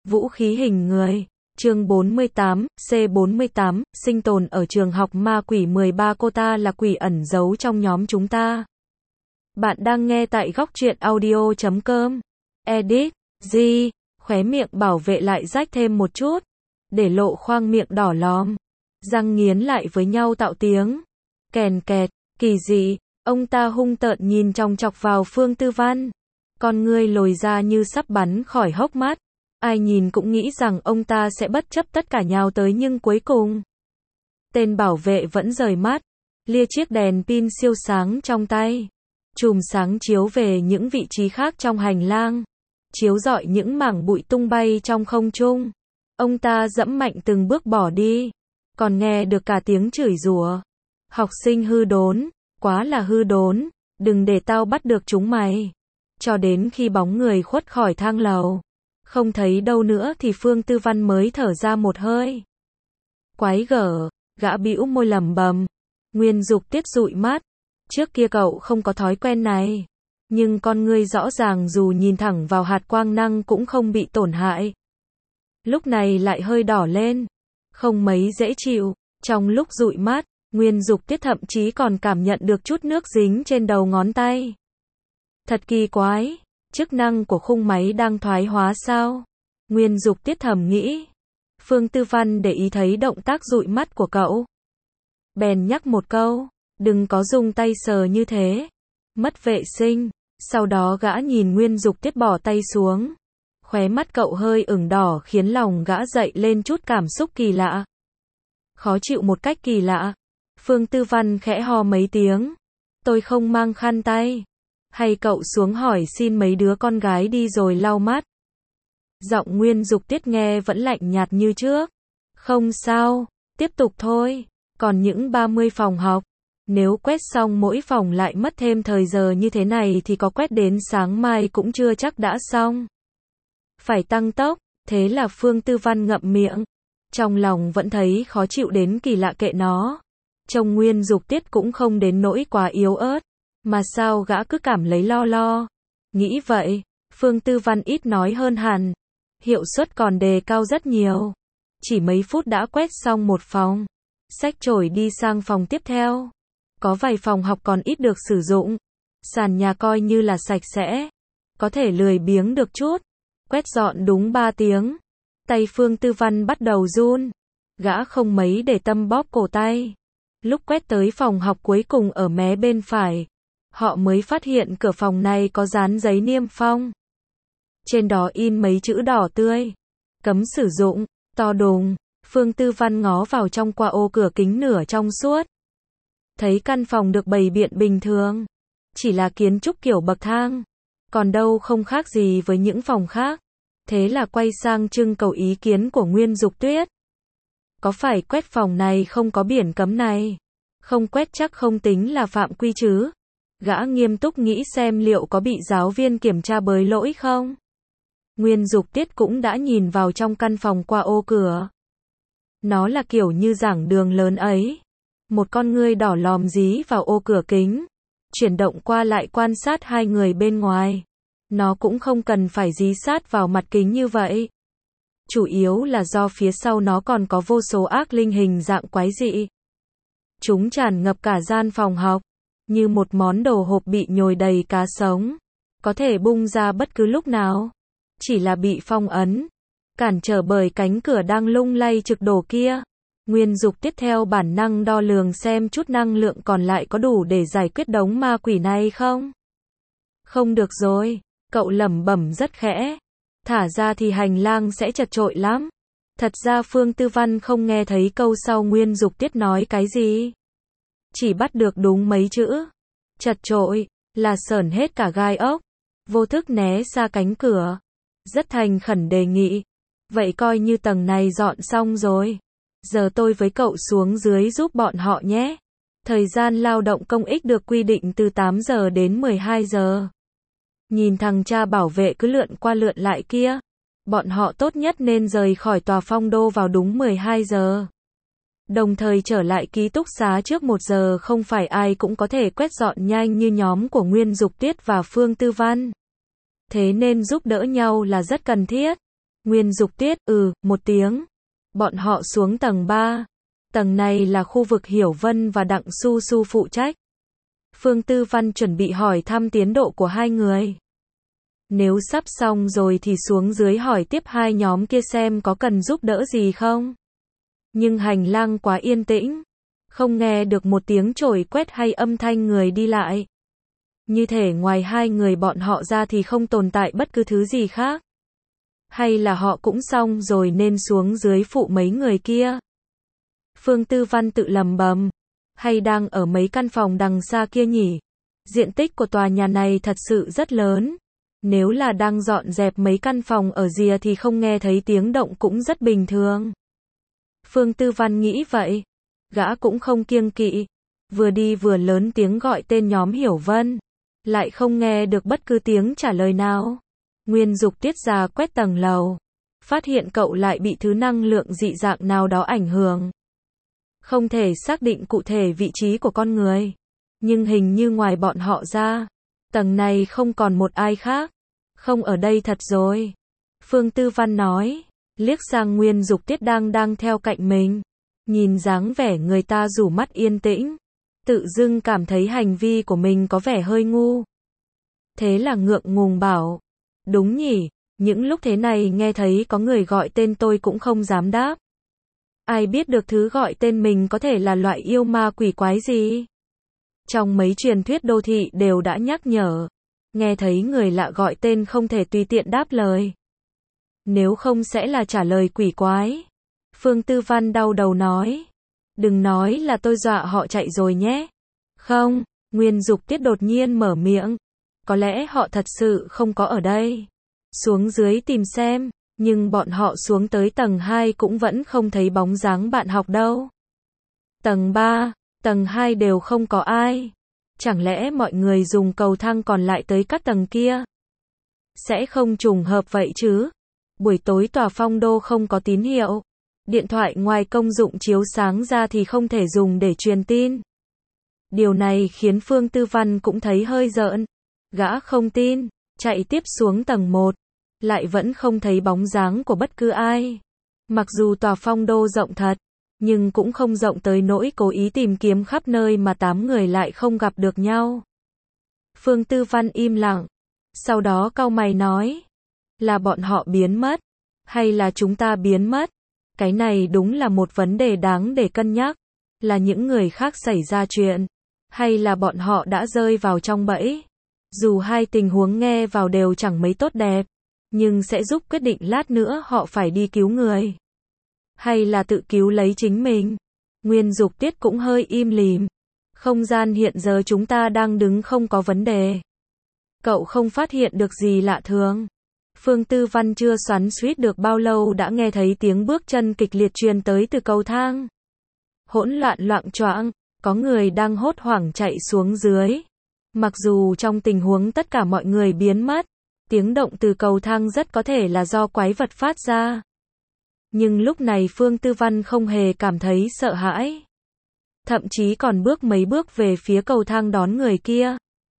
Vũ khí hình người. Chương 48, C48, sinh tồn ở trường học ma quỷ 13 cô ta là quỷ ẩn giấu trong nhóm chúng ta. Bạn đang nghe tại góc truyện audio.com. Edit, G, khóe miệng bảo vệ lại rách thêm một chút, để lộ khoang miệng đỏ lòm. Răng nghiến lại với nhau tạo tiếng kèn kẹt, kỳ dị, ông ta hung tợn nhìn chòng chọc vào Phương Tư Văn. Con ngươi lồi ra như sắp bắn khỏi hốc mắt. Ai nhìn cũng nghĩ rằng ông ta sẽ bất chấp tất cả nhào tới nhưng cuối cùng tên bảo vệ vẫn rời mắt, lia chiếc đèn pin siêu sáng trong tay. Chùm sáng chiếu về những vị trí khác trong hành lang, chiếu rọi những mảng bụi tung bay trong không trung. Ông ta dẫm mạnh từng bước bỏ đi, còn nghe được cả tiếng chửi rủa. Học sinh hư đốn, quá là hư đốn, đừng để tao bắt được chúng mày. Cho đến khi bóng người khuất khỏi thang lầu, không thấy đâu nữa thì Phương Tư Văn mới thở ra một hơi. Quái gở, gã bĩu môi lẩm bẩm. Nguyên Dục Tiết dụi mắt. Trước kia cậu không có thói quen này, nhưng con ngươi rõ ràng dù nhìn thẳng vào hạt quang năng cũng không bị tổn hại. Lúc này lại hơi đỏ lên, không mấy dễ chịu. Trong lúc dụi mắt, Nguyên Dục Tiết thậm chí còn cảm nhận được chút nước dính trên đầu ngón tay. Thật kỳ quái, chức năng của khung máy đang thoái hóa sao? Nguyên Dục Tiết thầm nghĩ. Phương Tư Văn để ý thấy động tác dụi mắt của cậu, bèn nhắc một câu, đừng có dùng tay sờ như thế, mất vệ sinh. Sau đó gã nhìn Nguyên Dục Tiết bỏ tay xuống. Khóe mắt cậu hơi ửng đỏ khiến lòng gã dậy lên chút cảm xúc kỳ lạ. Khó chịu một cách kỳ lạ. Phương Tư Văn khẽ ho mấy tiếng. Tôi không mang khăn tay. Hay cậu xuống hỏi xin mấy đứa con gái đi rồi lau mắt. Giọng Nguyên Dục Tiết nghe vẫn lạnh nhạt như trước. Không sao, tiếp tục thôi. Còn những 30 phòng học, nếu quét xong mỗi phòng lại mất thêm thời giờ như thế này thì có quét đến sáng mai cũng chưa chắc đã xong. Phải tăng tốc. Thế là Phương Tư Văn ngậm miệng. Trong lòng vẫn thấy khó chịu đến kỳ lạ, kệ nó. Trông Nguyên Dục Tiết cũng không đến nỗi quá yếu ớt, mà sao gã cứ cảm lấy lo. Nghĩ vậy, Phương Tư Văn ít nói hơn hẳn. Hiệu suất còn đề cao rất nhiều. Chỉ mấy phút đã quét xong một phòng. Xách chổi đi sang phòng tiếp theo. Có vài phòng học còn ít được sử dụng. Sàn nhà coi như là sạch sẽ. Có thể lười biếng được chút. Quét dọn đúng 3 tiếng. Tay Phương Tư Văn bắt đầu run. Gã không mấy để tâm bóp cổ tay. Lúc quét tới phòng học cuối cùng ở mé bên phải, họ mới phát hiện cửa phòng này có dán giấy niêm phong. Trên đó in mấy chữ đỏ tươi. Cấm sử dụng, to đùng. Phương Tư Văn ngó vào trong qua ô cửa kính nửa trong suốt. Thấy căn phòng được bày biện bình thường. Chỉ là kiến trúc kiểu bậc thang. Còn đâu không khác gì với những phòng khác. Thế là quay sang trưng cầu ý kiến của Nguyên Dục Tuyết. Có phải quét phòng này không có biển cấm này? Không quét chắc không tính là phạm quy chứ? Gã nghiêm túc nghĩ xem liệu có bị giáo viên kiểm tra bới lỗi không? Nguyên Dục Tiết cũng đã nhìn vào trong căn phòng qua ô cửa. Nó là kiểu như giảng đường lớn ấy. Một con ngươi đỏ lòm dí vào ô cửa kính, chuyển động qua lại quan sát hai người bên ngoài. Nó cũng không cần phải dí sát vào mặt kính như vậy. Chủ yếu là do phía sau nó còn có vô số ác linh hình dạng quái dị. Chúng tràn ngập cả gian phòng học, như một món đồ hộp bị nhồi đầy cá sống. Có thể bung ra bất cứ lúc nào. Chỉ là bị phong ấn, cản trở bởi cánh cửa đang lung lay trực đổ kia. Nguyên Dục Tiết theo bản năng đo lường xem chút năng lượng còn lại có đủ để giải quyết đống ma quỷ này không. Không được rồi, cậu lẩm bẩm rất khẽ. Thả ra thì hành lang sẽ chật chội lắm. Thật ra Phương Tư Văn không nghe thấy câu sau Nguyên Dục Tiết nói cái gì. Chỉ bắt được đúng mấy chữ. Chật chội, là sởn hết cả gai ốc. Vô thức né xa cánh cửa. Rất thành khẩn đề nghị. Vậy coi như tầng này dọn xong rồi. Giờ tôi với cậu xuống dưới giúp bọn họ nhé. Thời gian lao động công ích được quy định từ 8 giờ đến 12 giờ. Nhìn thằng cha bảo vệ cứ lượn qua lượn lại kia. Bọn họ tốt nhất nên rời khỏi tòa phong đô vào đúng 12 giờ. Đồng thời trở lại ký túc xá trước 1 giờ, không phải ai cũng có thể quét dọn nhanh như nhóm của Nguyên Dục Tiết và Phương Tư Văn. Thế nên giúp đỡ nhau là rất cần thiết. Nguyên Dục Tiết, một tiếng. Bọn họ xuống tầng 3. Tầng này là khu vực Hiểu Vân và Đặng Su Su phụ trách. Phương Tư Văn chuẩn bị hỏi thăm tiến độ của hai người. Nếu sắp xong rồi thì xuống dưới hỏi tiếp hai nhóm kia xem có cần giúp đỡ gì không. Nhưng hành lang quá yên tĩnh, không nghe được một tiếng chổi quét hay âm thanh người đi lại. Như thể ngoài hai người bọn họ ra thì không tồn tại bất cứ thứ gì khác. Hay là họ cũng xong rồi nên xuống dưới phụ mấy người kia. Phương Tư Văn tự lẩm bẩm, hay đang ở mấy căn phòng đằng xa kia nhỉ? Diện tích của tòa nhà này thật sự rất lớn. Nếu là đang dọn dẹp mấy căn phòng ở rìa thì không nghe thấy tiếng động cũng rất bình thường. Phương Tư Văn nghĩ vậy. Gã cũng không kiêng kỵ. Vừa đi vừa lớn tiếng gọi tên nhóm Hiểu Vân. Lại không nghe được bất cứ tiếng trả lời nào. Nguyên Dục Tiết ra quét tầng lầu. Phát hiện cậu lại bị thứ năng lượng dị dạng nào đó ảnh hưởng. Không thể xác định cụ thể vị trí của con người. Nhưng hình như ngoài bọn họ ra, tầng này không còn một ai khác. Không ở đây thật rồi. Phương Tư Văn nói, liếc sang Nguyên Dục Tiết đang theo cạnh mình. Nhìn dáng vẻ người ta rủ mắt yên tĩnh. Tự dưng cảm thấy hành vi của mình có vẻ hơi ngu. Thế là ngượng ngùng bảo, đúng nhỉ, những lúc thế này nghe thấy có người gọi tên tôi cũng không dám đáp. Ai biết được thứ gọi tên mình có thể là loại yêu ma quỷ quái gì. Trong mấy truyền thuyết đô thị đều đã nhắc nhở, nghe thấy người lạ gọi tên không thể tùy tiện đáp lời. Nếu không sẽ là trả lời quỷ quái. Phương Tư Văn đau đầu nói, đừng nói là tôi dọa họ chạy rồi nhé. Không, Nguyên Dục Tiết đột nhiên mở miệng. Có lẽ họ thật sự không có ở đây. Xuống dưới tìm xem, nhưng bọn họ xuống tới tầng 2 cũng vẫn không thấy bóng dáng bạn học đâu. Tầng 3, tầng 2 đều không có ai. Chẳng lẽ mọi người dùng cầu thang còn lại tới các tầng kia? Sẽ không trùng hợp vậy chứ? Buổi tối tòa Phong Đô không có tín hiệu. Điện thoại ngoài công dụng chiếu sáng ra thì không thể dùng để truyền tin. Điều này khiến Phương Tư Văn cũng thấy hơi rợn. Gã không tin, chạy tiếp xuống tầng 1. Lại vẫn không thấy bóng dáng của bất cứ ai. Mặc dù tòa Phong Đô rộng thật, nhưng cũng không rộng tới nỗi cố ý tìm kiếm khắp nơi mà 8 người lại không gặp được nhau. Phương Tư Văn im lặng. Sau đó cau mày nói, là bọn họ biến mất, hay là chúng ta biến mất? Cái này đúng là một vấn đề đáng để cân nhắc. Là những người khác xảy ra chuyện, hay là bọn họ đã rơi vào trong bẫy? Dù hai tình huống nghe vào đều chẳng mấy tốt đẹp, nhưng sẽ giúp quyết định lát nữa họ phải đi cứu người, hay là tự cứu lấy chính mình. Nguyên Dục Tiết cũng hơi im lìm. Không gian hiện giờ chúng ta đang đứng không có vấn đề. Cậu không phát hiện được gì lạ thường. Phương Tư Văn chưa xoắn xuýt được bao lâu đã nghe thấy tiếng bước chân kịch liệt truyền tới từ cầu thang. Hỗn loạn loạng choạng, có người đang hốt hoảng chạy xuống dưới. Mặc dù trong tình huống tất cả mọi người biến mất, tiếng động từ cầu thang rất có thể là do quái vật phát ra. Nhưng lúc này Phương Tư Văn không hề cảm thấy sợ hãi. Thậm chí còn bước mấy bước về phía cầu thang đón người kia.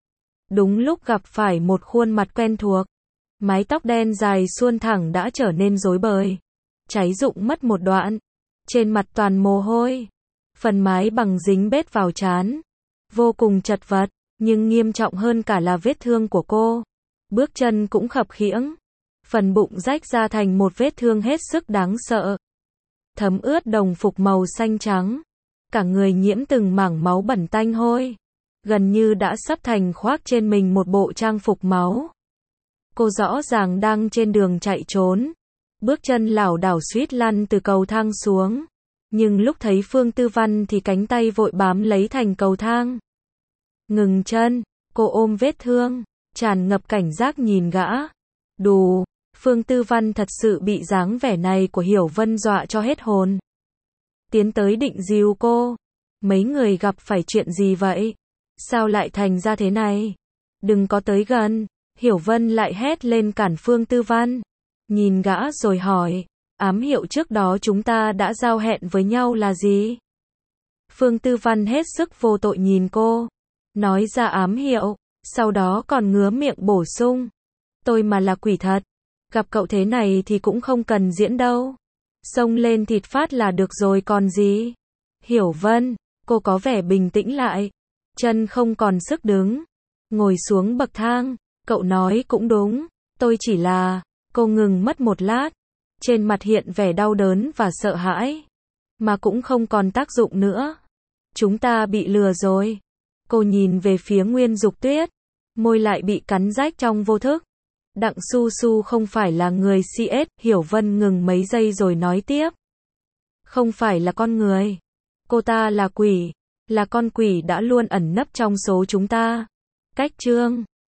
Đúng lúc gặp phải một khuôn mặt quen thuộc. Mái tóc đen dài suôn thẳng đã trở nên rối bời. Cháy rụng mất một đoạn. Trên mặt toàn mồ hôi. Phần mái bằng dính bết vào trán. Vô cùng chật vật, nhưng nghiêm trọng hơn cả là vết thương của cô. Bước chân cũng khập khiễng. Phần bụng rách ra thành một vết thương hết sức đáng sợ. Thấm ướt đồng phục màu xanh trắng. Cả người nhiễm từng mảng máu bẩn tanh hôi. Gần như đã sắp thành khoác trên mình một bộ trang phục máu. Cô rõ ràng đang trên đường chạy trốn. Bước chân lảo đảo suýt lăn từ cầu thang xuống. Nhưng lúc thấy Phương Tư Văn thì cánh tay vội bám lấy thành cầu thang. Ngừng chân, cô ôm vết thương, tràn ngập cảnh giác nhìn gã. Đù, Phương Tư Văn thật sự bị dáng vẻ này của Hiểu Vân dọa cho hết hồn. Tiến tới định dìu cô. Mấy người gặp phải chuyện gì vậy? Sao lại thành ra thế này? Đừng có tới gần. Hiểu Vân lại hét lên cản Phương Tư Văn. Nhìn gã rồi hỏi, ám hiệu trước đó chúng ta đã giao hẹn với nhau là gì? Phương Tư Văn hết sức vô tội nhìn cô. Nói ra ám hiệu, sau đó còn ngứa miệng bổ sung. Tôi mà là quỷ thật, Gặp cậu thế này thì cũng không cần diễn đâu. Xông lên thịt phát là được rồi còn gì. Hiểu Vân, cô có vẻ bình tĩnh lại. Chân không còn sức đứng. Ngồi xuống bậc thang. Cậu nói cũng đúng. Tôi chỉ là... Cô ngừng mất một lát. Trên mặt hiện vẻ đau đớn và sợ hãi. Mà cũng không còn tác dụng nữa. Chúng ta bị lừa rồi. Cô nhìn về phía Nguyên Dục Tuyết. Môi lại bị cắn rách trong vô thức. Đặng Su Su không phải là người CS, Hiểu Vân ngừng mấy giây rồi nói tiếp. Không phải là con người. Cô ta là quỷ. Là con quỷ đã luôn ẩn nấp trong số chúng ta. Cách chương